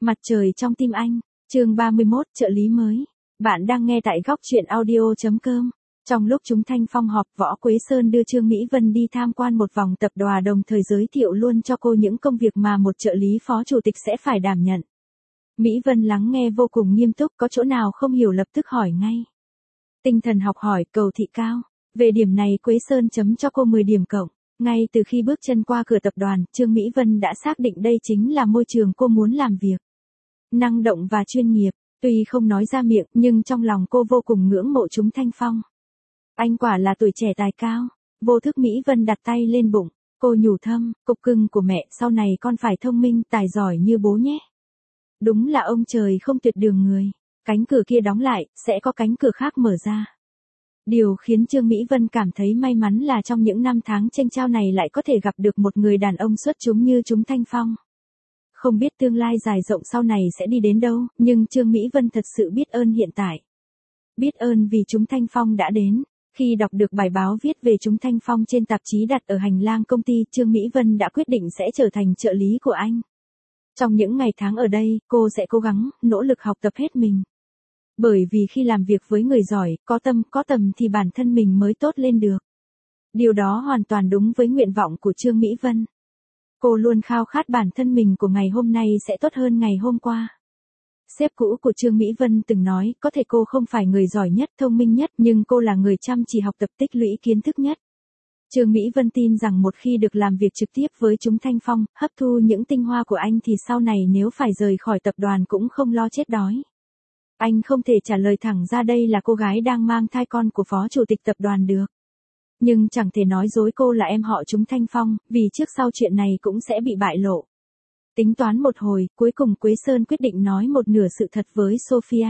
Mặt trời trong tim anh, chương 31, trợ lý mới. Bạn đang nghe tại góc truyện audio.com. Trong lúc chúng Thanh Phong họp, Võ Quế Sơn đưa Trương Mỹ Vân đi tham quan một vòng tập đoàn, đồng thời giới thiệu luôn cho cô những công việc mà một trợ lý phó chủ tịch sẽ phải đảm nhận. Mỹ Vân lắng nghe vô cùng nghiêm túc, có chỗ nào không hiểu lập tức hỏi ngay. Tinh thần học hỏi, cầu thị cao. Về điểm này Quế Sơn chấm cho cô 10 điểm cộng. Ngay từ khi bước chân qua cửa tập đoàn, Trương Mỹ Vân đã xác định đây chính là môi trường cô muốn làm việc. Năng động và chuyên nghiệp, tuy không nói ra miệng nhưng trong lòng cô vô cùng ngưỡng mộ chúng Thanh Phong. Anh quả là tuổi trẻ tài cao. Vô thức Mỹ Vân đặt tay lên bụng, cô nhủ thầm, cục cưng của mẹ, sau này con phải thông minh, tài giỏi như bố nhé. Đúng là ông trời không tuyệt đường người. Cánh cửa kia đóng lại, sẽ có cánh cửa khác mở ra. Điều khiến Trương Mỹ Vân cảm thấy may mắn là trong những năm tháng chênh chao này lại có thể gặp được một người đàn ông xuất chúng như chúng Thanh Phong. Không biết tương lai dài rộng sau này sẽ đi đến đâu, nhưng Trương Mỹ Vân thật sự biết ơn hiện tại. Biết ơn vì chúng Thanh Phong đã đến. Khi đọc được bài báo viết về chúng Thanh Phong trên tạp chí đặt ở hành lang công ty, Trương Mỹ Vân đã quyết định sẽ trở thành trợ lý của anh. Trong những ngày tháng ở đây, cô sẽ cố gắng, nỗ lực học tập hết mình. Bởi vì khi làm việc với người giỏi, có tâm, có tầm thì bản thân mình mới tốt lên được. Điều đó hoàn toàn đúng với nguyện vọng của Trương Mỹ Vân. Cô luôn khao khát bản thân mình của ngày hôm nay sẽ tốt hơn ngày hôm qua. Sếp cũ của Trương Mỹ Vân từng nói, có thể cô không phải người giỏi nhất, thông minh nhất, nhưng cô là người chăm chỉ học tập, tích lũy kiến thức nhất. Trương Mỹ Vân tin rằng một khi được làm việc trực tiếp với chúng Thanh Phong, hấp thu những tinh hoa của anh thì sau này nếu phải rời khỏi tập đoàn cũng không lo chết đói. Anh không thể trả lời thẳng ra đây là cô gái đang mang thai con của phó chủ tịch tập đoàn được. Nhưng chẳng thể nói dối cô là em họ chúng Thanh Phong, vì trước sau chuyện này cũng sẽ bị bại lộ. Tính toán một hồi, cuối cùng Quế Sơn quyết định nói một nửa sự thật với Sophia.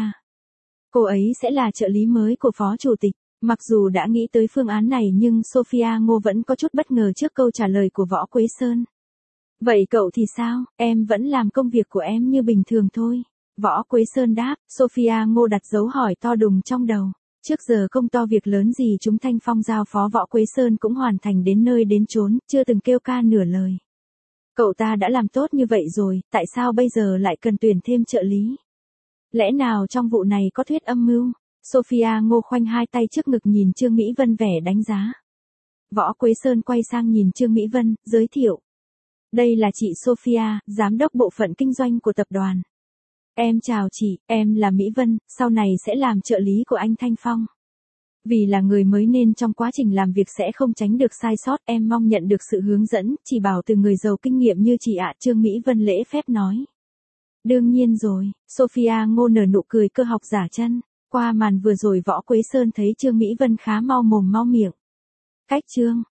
Cô ấy sẽ là trợ lý mới của phó chủ tịch. Mặc dù đã nghĩ tới phương án này nhưng Sophia Ngô vẫn có chút bất ngờ trước câu trả lời của Võ Quế Sơn. Vậy cậu thì sao, em vẫn làm công việc của em như bình thường thôi. Võ Quế Sơn đáp, Sophia Ngô đặt dấu hỏi to đùng trong đầu. Trước giờ không to việc lớn gì chúng Thanh Phong giao phó Võ Quế Sơn cũng hoàn thành đến nơi đến chốn, chưa từng kêu ca nửa lời. Cậu ta đã làm tốt như vậy rồi, tại sao bây giờ lại cần tuyển thêm trợ lý? Lẽ nào trong vụ này có thuyết âm mưu? Sophia Ngô khoanh hai tay trước ngực nhìn Trương Mỹ Vân vẻ đánh giá. Võ Quế Sơn quay sang nhìn Trương Mỹ Vân, giới thiệu. Đây là chị Sophia, giám đốc bộ phận kinh doanh của tập đoàn. Em chào chị, em là Mỹ Vân, sau này sẽ làm trợ lý của anh Thanh Phong. Vì là người mới nên trong quá trình làm việc sẽ không tránh được sai sót, em mong nhận được sự hướng dẫn, chỉ bảo từ người giàu kinh nghiệm như chị ạ. Trương Mỹ Vân lễ phép nói. Đương nhiên rồi, Sophia Ngô nở nụ cười cơ học giả chân. Qua màn vừa rồi Võ Quế Sơn thấy Trương Mỹ Vân khá mau mồm mau miệng. Cách Trương